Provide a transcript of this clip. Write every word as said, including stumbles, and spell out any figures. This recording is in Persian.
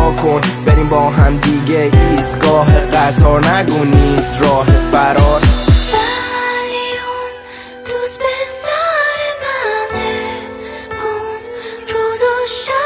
نگاه کن بریم با هم دیگه ایستگاه قطار نگو نیست راه فرار. ولی اون دوست به سر منه اون روز و شب